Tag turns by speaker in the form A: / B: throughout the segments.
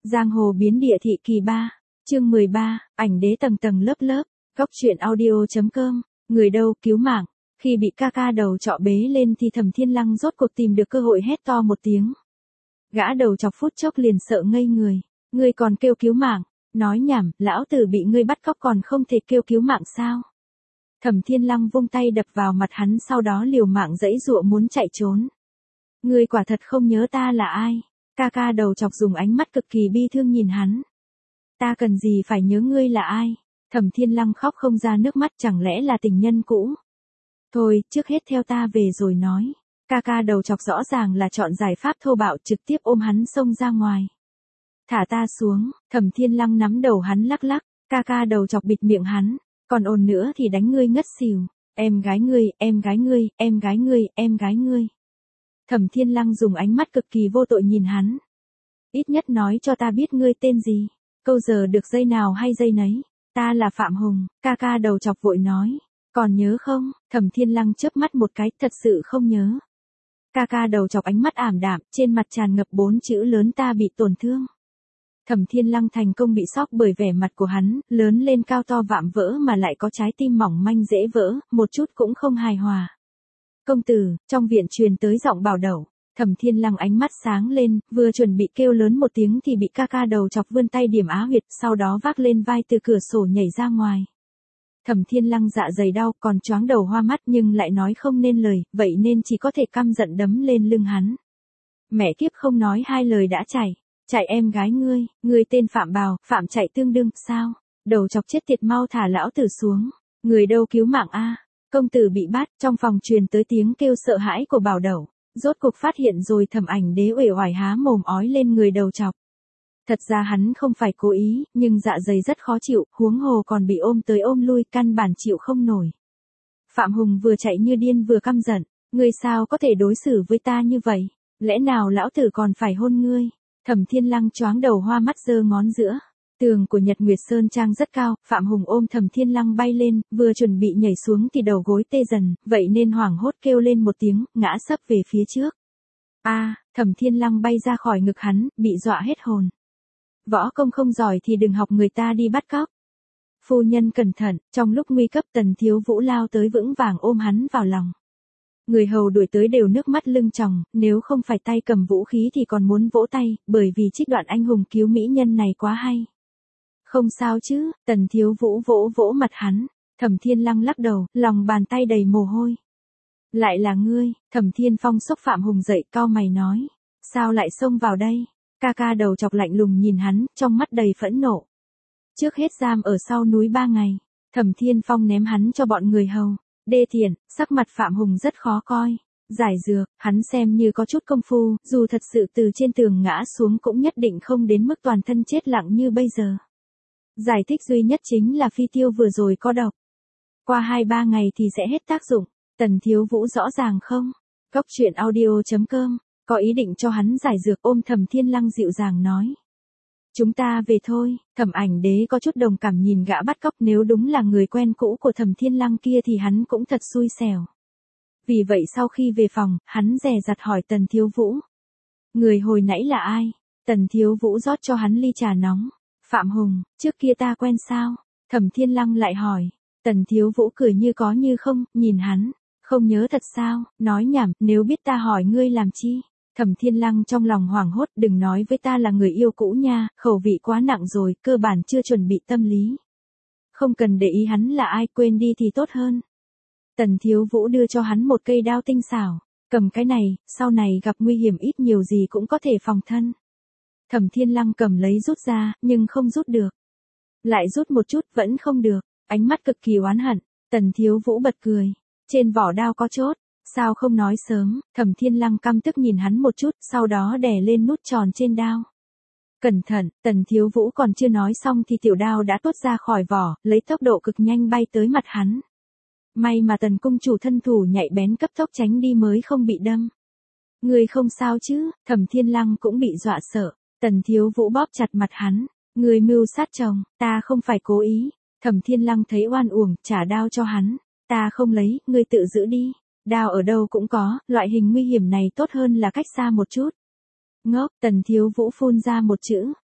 A: Giang hồ biến địa thị kỳ 3, chương 13, ảnh đế tầng tầng lớp lớp, góc truyện audio.com, người đâu cứu mạng. Khi bị ca ca đầu trọ bế lên thì Thẩm Thiên Lăng rốt cuộc tìm được cơ hội hét to một tiếng. Gã đầu chọc phút chốc liền sợ ngây người, ngươi còn kêu cứu mạng, nói nhảm, lão tử bị ngươi bắt cóc còn không thể kêu cứu mạng sao? Thẩm Thiên Lăng vung tay đập vào mặt hắn, sau đó liều mạng giãy giụa muốn chạy trốn. Ngươi quả thật không nhớ ta là ai? Ca ca đầu chọc dùng ánh mắt cực kỳ bi thương nhìn hắn. Ta cần gì phải nhớ ngươi là ai? Thẩm Thiên Lăng khóc không ra nước mắt, chẳng lẽ là tình nhân cũ? Thôi, trước hết theo ta về rồi nói. Ca ca đầu chọc rõ ràng là chọn giải pháp thô bạo, trực tiếp ôm hắn xông ra ngoài. Thả ta xuống. Thẩm Thiên Lăng nắm đầu hắn lắc lắc, ca ca đầu chọc bịt miệng hắn, còn ồn nữa thì đánh ngươi ngất xỉu. Em gái ngươi, em gái ngươi, em gái ngươi, em gái ngươi. Thẩm Thiên Lăng dùng ánh mắt cực kỳ vô tội nhìn hắn. Ít nhất nói cho ta biết ngươi tên gì. Câu giờ được dây nào hay dây nấy. Ta là Phạm Hùng, ca ca đầu chọc vội nói. Còn nhớ không? Thẩm Thiên Lăng chớp mắt một cái, thật sự không nhớ. Ca ca đầu chọc ánh mắt ảm đạm, trên mặt tràn ngập 4 chữ lớn: ta bị tổn thương. Thẩm Thiên Lăng thành công bị sốc bởi vẻ mặt của hắn, lớn lên cao to vạm vỡ mà lại có trái tim mỏng manh dễ vỡ, một chút cũng không hài hòa. Công tử, trong viện truyền tới giọng Bảo Đẩu. Thẩm Thiên Lăng ánh mắt sáng lên, vừa chuẩn bị kêu lớn một tiếng thì bị ca ca đầu chọc vươn tay điểm á huyệt, sau đó vác lên vai từ cửa sổ nhảy ra ngoài. Thẩm Thiên Lăng dạ dày đau, còn choáng đầu hoa mắt nhưng lại nói không nên lời, vậy nên chỉ có thể căm giận đấm lên lưng hắn. Mẹ kiếp, không nói hai lời đã chạy. Chạy em gái ngươi tên Phạm Bào, Phạm chạy tương đương, sao? Đầu chọc chết tiệt, mau thả lão tử xuống. Người đâu cứu mạng a? Công tử bị bắt. Trong phòng truyền tới tiếng kêu sợ hãi của Bảo Đẩu. Rốt cuộc phát hiện rồi. Thẩm Ảnh Đế uể oải há mồm ói lên người đầu chọc. Thật ra hắn không phải cố ý, nhưng dạ dày rất khó chịu, huống hồ còn bị ôm tới ôm lui, căn bản chịu không nổi. Phạm Hùng vừa chạy như điên vừa căm giận, ngươi sao có thể đối xử với ta như vậy? Lẽ nào lão tử còn phải hôn ngươi? Thẩm Thiên Lăng choáng đầu hoa mắt giơ ngón giữa. Tường của Nhật Nguyệt Sơn Trang rất cao, Phạm Hùng ôm Thẩm Thiên Lăng bay lên, vừa chuẩn bị nhảy xuống thì đầu gối tê dần, vậy nên hoảng hốt kêu lên một tiếng, ngã sấp về phía trước. Thẩm Thiên Lăng bay ra khỏi ngực hắn, bị dọa hết hồn. Võ công không giỏi thì đừng học người ta đi bắt cóc. Phu nhân cẩn thận. Trong lúc nguy cấp, Tần Thiếu Vũ lao tới vững vàng ôm hắn vào lòng. Người hầu đuổi tới đều nước mắt lưng tròng, nếu không phải tay cầm vũ khí thì còn muốn vỗ tay, bởi vì trích đoạn anh hùng cứu mỹ nhân này quá hay. Không sao chứ? Tần Thiếu Vũ vỗ vỗ mặt hắn. Thẩm Thiên Lăng lắc đầu, lòng bàn tay đầy mồ hôi. Lại là ngươi? Thẩm Thiên Phong xốc Phạm Hùng dậy, cau mày nói. Sao lại xông vào đây? Ca ca đầu chọc lạnh lùng nhìn hắn, trong mắt đầy phẫn nộ. Trước hết giam ở sau núi 3 ngày. Thẩm Thiên Phong ném hắn cho bọn người hầu. Đê tiện. Sắc mặt Phạm Hùng rất khó coi. Giải dược, hắn xem như có chút công phu, dù thật sự từ trên tường ngã xuống cũng nhất định không đến mức toàn thân chết lặng như bây giờ. Giải thích duy nhất chính là phi tiêu vừa rồi có độc. Qua 2-3 ngày thì sẽ hết tác dụng. Tần Thiếu Vũ rõ ràng không? Góc truyện audio.com. Có ý định cho hắn giải dược, ôm Thẩm Thiên Lăng dịu dàng nói. Chúng ta về thôi. Thẩm Ảnh Đế có chút đồng cảm nhìn gã bắt cóc, nếu đúng là người quen cũ của Thẩm Thiên Lăng kia thì hắn cũng thật xui xẻo. Vì vậy sau khi về phòng, hắn dè dặt hỏi Tần Thiếu Vũ. Người hồi nãy là ai? Tần Thiếu Vũ rót cho hắn ly trà nóng. Phạm Hùng, trước kia ta quen sao? Thẩm Thiên Lăng lại hỏi. Tần Thiếu Vũ cười như có như không, nhìn hắn. Không nhớ thật sao? Nói nhảm, nếu biết ta hỏi ngươi làm chi? Thẩm Thiên Lăng trong lòng hoảng hốt, đừng nói với ta là người yêu cũ nha, khẩu vị quá nặng rồi, cơ bản chưa chuẩn bị tâm lý. Không cần để ý hắn là ai, quên đi thì tốt hơn. Tần Thiếu Vũ đưa cho hắn một cây đao tinh xảo, cầm cái này, sau này gặp nguy hiểm ít nhiều gì cũng có thể phòng thân. Thẩm Thiên Lăng cầm lấy rút ra, nhưng không rút được. Lại rút một chút, vẫn không được, ánh mắt cực kỳ oán hận. Tần Thiếu Vũ bật cười, trên vỏ đao có chốt. Sao không nói sớm? Thẩm Thiên Lăng căm tức nhìn hắn một chút, sau đó đè lên nút tròn trên đao. Cẩn thận. Tần Thiếu Vũ còn chưa nói xong thì tiểu đao đã tuốt ra khỏi vỏ, lấy tốc độ cực nhanh bay tới mặt hắn. May mà Tần cung chủ thân thủ nhạy bén cấp tốc tránh đi mới không bị đâm. Ngươi không sao chứ? Thẩm Thiên Lăng cũng bị dọa sợ. Tần Thiếu Vũ bóp chặt mặt hắn. Ngươi mưu sát chồng, ta không phải cố ý. Thẩm Thiên Lăng thấy oan uổng, trả đao cho hắn. Ta không lấy, ngươi tự giữ đi. Đao ở đâu cũng có, loại hình nguy hiểm này tốt hơn là cách xa một chút. Ngốc. Tần Thiếu Vũ phun ra một chữ.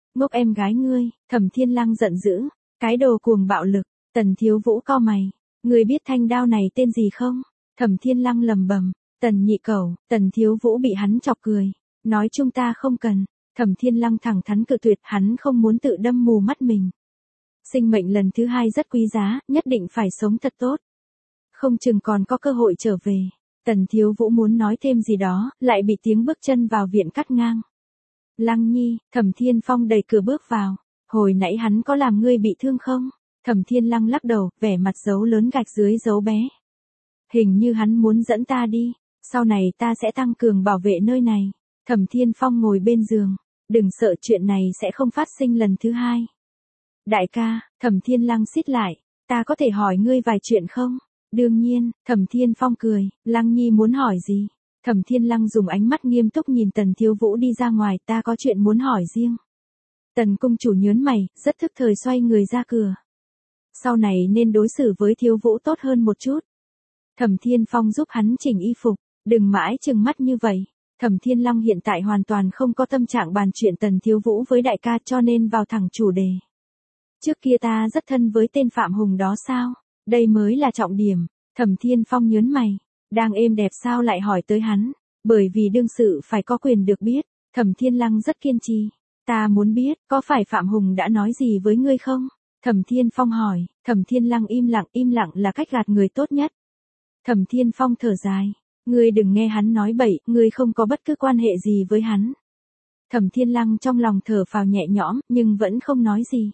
A: Ngốc em gái ngươi, Thẩm Thiên Lăng giận dữ, cái đồ cuồng bạo lực. Tần Thiếu Vũ cau mày, ngươi biết thanh đao này tên gì không? Thẩm Thiên Lăng lầm bầm, Tần nhị cẩu. Tần Thiếu Vũ bị hắn chọc cười, nói chúng ta không cần. Thẩm Thiên Lăng thẳng thắn cự tuyệt, hắn không muốn tự đâm mù mắt mình. Sinh mệnh lần thứ hai rất quý giá, nhất định phải sống thật tốt. Không chừng còn có cơ hội trở về. Tần Thiếu Vũ muốn nói thêm gì đó, lại bị tiếng bước chân vào viện cắt ngang. Lăng Nhi, Thẩm Thiên Phong đẩy cửa bước vào. Hồi nãy hắn có làm ngươi bị thương không? Thẩm Thiên Lăng lắc đầu, vẻ mặt dấu lớn gạch dưới dấu bé. Hình như hắn muốn dẫn ta đi, sau này ta sẽ tăng cường bảo vệ nơi này. Thẩm Thiên Phong ngồi bên giường, đừng sợ, chuyện này sẽ không phát sinh lần thứ hai. Đại ca, Thẩm Thiên Lăng xít lại, ta có thể hỏi ngươi vài chuyện không? Đương nhiên. Thẩm Thiên Phong cười, Lăng Nhi muốn hỏi gì? Thẩm Thiên Lăng dùng ánh mắt nghiêm túc nhìn Tần Thiếu Vũ đi ra ngoài, ta có chuyện muốn hỏi riêng. Tần cung chủ nhớn mày, rất thức thời xoay người ra cửa. Sau này nên đối xử với Thiếu Vũ tốt hơn một chút. Thẩm Thiên Phong giúp hắn chỉnh y phục, đừng mãi trừng mắt như vậy. Thẩm Thiên Lăng hiện tại hoàn toàn không có tâm trạng bàn chuyện Tần Thiếu Vũ với đại ca, cho nên vào thẳng chủ đề. Trước kia ta rất thân với tên Phạm Hùng đó sao? Đây mới là trọng điểm. Thẩm Thiên Phong nhớn mày, đang êm đẹp sao lại hỏi tới hắn? Bởi vì đương sự phải có quyền được biết. Thẩm Thiên Lăng rất kiên trì. Ta muốn biết, có phải Phạm Hùng đã nói gì với ngươi không? Thẩm Thiên Phong hỏi. Thẩm Thiên Lăng im lặng là cách gạt người tốt nhất. Thẩm Thiên Phong thở dài, ngươi đừng nghe hắn nói bậy, ngươi không có bất cứ quan hệ gì với hắn. Thẩm Thiên Lăng trong lòng thở phào nhẹ nhõm, nhưng vẫn không nói gì.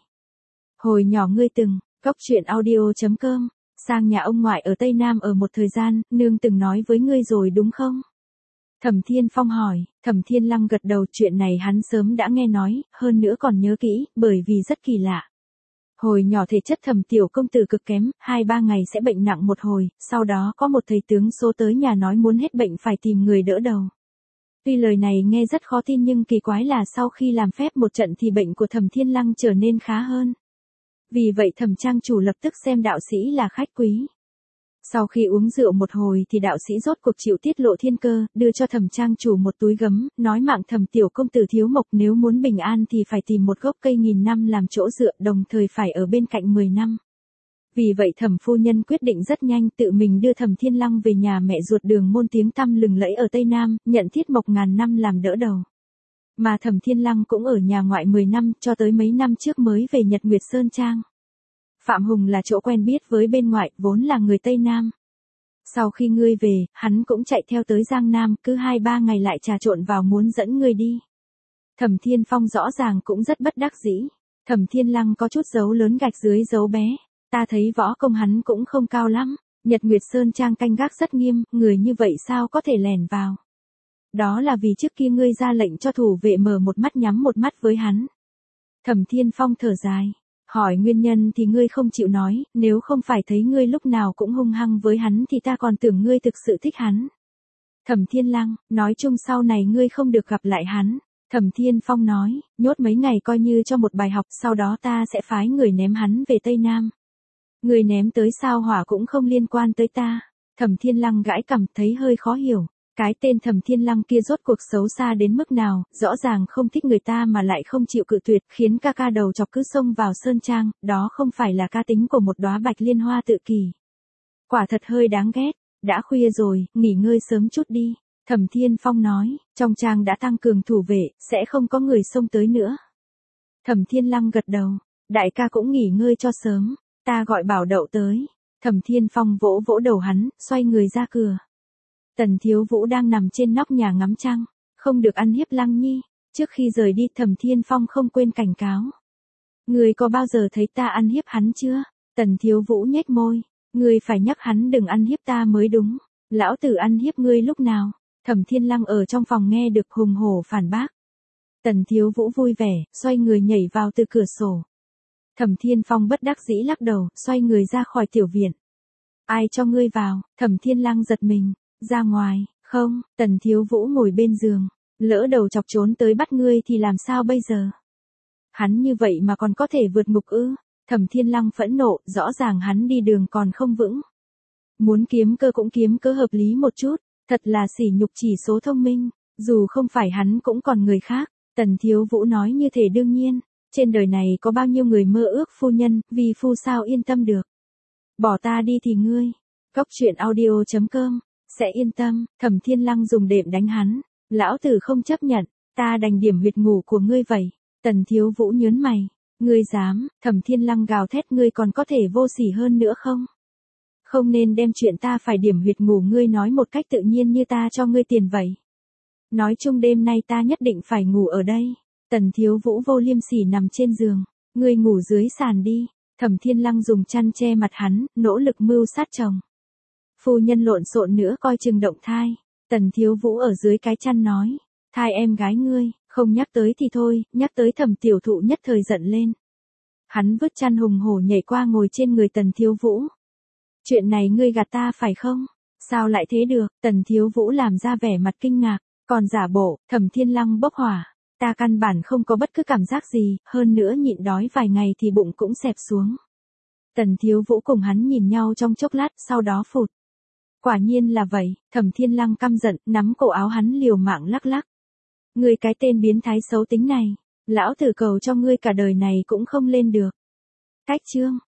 A: Hồi nhỏ ngươi từng, góc truyện audio.com, sang nhà ông ngoại ở Tây Nam ở một thời gian, nương từng nói với ngươi rồi đúng không? Thẩm Thiên Phong hỏi. Thẩm Thiên Lăng gật đầu, chuyện này hắn sớm đã nghe nói, hơn nữa còn nhớ kỹ, bởi vì rất kỳ lạ. Hồi nhỏ thể chất Thẩm tiểu công tử cực kém, 2-3 ngày sẽ bệnh nặng một hồi, sau đó có một thầy tướng số tới nhà nói muốn hết bệnh phải tìm người đỡ đầu. Tuy lời này nghe rất khó tin nhưng kỳ quái là sau khi làm phép một trận thì bệnh của Thẩm Thiên Lăng trở nên khá hơn. Vì vậy Thẩm trang chủ lập tức xem đạo sĩ là khách quý. Sau khi uống rượu một hồi thì đạo sĩ rốt cuộc chịu tiết lộ thiên cơ, đưa cho Thẩm trang chủ một túi gấm, nói mạng Thẩm tiểu công tử thiếu mộc, nếu muốn bình an thì phải tìm một gốc cây 1000 năm làm chỗ dựa, đồng thời phải ở bên cạnh 10 năm. Vì vậy Thẩm phu nhân quyết định rất nhanh, tự mình đưa Thẩm Thiên Lăng về nhà mẹ ruột Đường Môn tiếng tăm lừng lẫy ở Tây Nam, nhận thiết mộc 1000 năm làm đỡ đầu. Mà Thẩm Thiên Lăng cũng ở nhà ngoại 10 năm, cho tới mấy năm trước mới về Nhật Nguyệt Sơn Trang. Phạm Hùng là chỗ quen biết với bên ngoại, vốn là người Tây Nam. Sau khi ngươi về, hắn cũng chạy theo tới Giang Nam, cứ 2-3 ngày lại trà trộn vào muốn dẫn ngươi đi. Thẩm Thiên Phong rõ ràng cũng rất bất đắc dĩ. Thẩm Thiên Lăng có chút dấu lớn gạch dưới dấu bé. Ta thấy võ công hắn cũng không cao lắm. Nhật Nguyệt Sơn Trang canh gác rất nghiêm, người như vậy sao có thể lẻn vào. Đó là vì trước kia ngươi ra lệnh cho thủ vệ mở một mắt nhắm một mắt với hắn. Thẩm Thiên Phong thở dài. Hỏi nguyên nhân thì ngươi không chịu nói, nếu không phải thấy ngươi lúc nào cũng hung hăng với hắn thì ta còn tưởng ngươi thực sự thích hắn. Thẩm Thiên Lăng, nói chung sau này ngươi không được gặp lại hắn. Thẩm Thiên Phong nói, nhốt mấy ngày coi như cho một bài học, sau đó ta sẽ phái người ném hắn về Tây Nam. Người ném tới sao hỏa cũng không liên quan tới ta. Thẩm Thiên Lăng gãi cằm, thấy hơi khó hiểu. Cái tên Thẩm Thiên Lăng kia rốt cuộc xấu xa đến mức nào, rõ ràng không thích người ta mà lại không chịu cự tuyệt, khiến ca ca đầu chọc cứ xông vào Sơn Trang, đó không phải là ca tính của một đóa bạch liên hoa tự kỷ. Quả thật hơi đáng ghét. Đã khuya rồi, nghỉ ngơi sớm chút đi. Thẩm Thiên Phong nói, trong trang đã tăng cường thủ vệ, sẽ không có người xông tới nữa. Thẩm Thiên Lăng gật đầu, đại ca cũng nghỉ ngơi cho sớm, ta gọi Bảo Đậu tới. Thẩm Thiên Phong vỗ vỗ đầu hắn, xoay người ra cửa. Tần Thiếu Vũ đang nằm trên nóc nhà ngắm trăng, không được ăn hiếp Lăng Nhi. Trước khi rời đi Thẩm Thiên Phong không quên cảnh cáo. Người có bao giờ thấy ta ăn hiếp hắn chưa? Tần Thiếu Vũ nhếch môi, người phải nhắc hắn đừng ăn hiếp ta mới đúng. Lão tử ăn hiếp ngươi lúc nào? Thẩm Thiên Lăng ở trong phòng nghe được hùng hổ phản bác. Tần Thiếu Vũ vui vẻ, xoay người nhảy vào từ cửa sổ. Thẩm Thiên Phong bất đắc dĩ lắc đầu, xoay người ra khỏi tiểu viện. Ai cho ngươi vào? Thẩm Thiên Lăng giật mình. Ra ngoài, không, Tần Thiếu Vũ ngồi bên giường. Lỡ đầu chọc trốn tới bắt ngươi thì làm sao bây giờ? Hắn như vậy mà còn có thể vượt ngục ư? Thẩm Thiên Lăng phẫn nộ, rõ ràng hắn đi đường còn không vững. Muốn kiếm cơ cũng kiếm cơ hợp lý một chút, thật là sỉ nhục chỉ số thông minh, dù không phải hắn cũng còn người khác. Tần Thiếu Vũ nói như thể đương nhiên. trên đời này có bao nhiêu người mơ ước phu nhân, vì phu sao yên tâm được. Bỏ ta đi thì ngươi. Góc truyện audio.com, sẽ yên tâm. Thẩm Thiên Lăng dùng đệm đánh hắn. Lão tử không chấp nhận, ta đành điểm huyệt ngủ của ngươi vậy. Tần Thiếu Vũ nhớn mày. Ngươi dám? Thẩm Thiên Lăng gào thét, ngươi còn có thể vô sỉ hơn nữa không? Không nên đem chuyện ta phải điểm huyệt ngủ ngươi nói một cách tự nhiên như ta cho ngươi tiền vậy. Nói chung đêm nay ta nhất định phải ngủ ở đây. Tần Thiếu Vũ vô liêm sỉ nằm trên giường. Ngươi ngủ dưới sàn đi. Thẩm Thiên Lăng dùng chăn che mặt hắn, nỗ lực mưu sát chồng. Phu nhân lộn xộn nữa coi chừng động thai. Tần Thiếu Vũ ở dưới cái chăn nói. Thai em gái ngươi, không nhắc tới thì thôi, nhắc tới Thẩm tiểu thụ nhất thời giận lên. Hắn vứt chăn hùng hổ nhảy qua ngồi trên người Tần Thiếu Vũ. Chuyện này ngươi gạt ta phải không? Sao lại thế được? Tần Thiếu Vũ làm ra vẻ mặt kinh ngạc, còn giả bộ. Thẩm Thiên Lăng bốc hỏa. Ta căn bản không có bất cứ cảm giác gì, hơn nữa nhịn đói vài ngày thì bụng cũng xẹp xuống. Tần Thiếu Vũ cùng hắn nhìn nhau trong chốc lát, sau đó phụt. Quả nhiên là vậy. Thẩm Thiên Lăng căm giận, nắm cổ áo hắn liều mạng lắc lắc. Ngươi cái tên biến thái xấu tính này, lão tử cầu cho ngươi cả đời này cũng không lên được. Cách chương.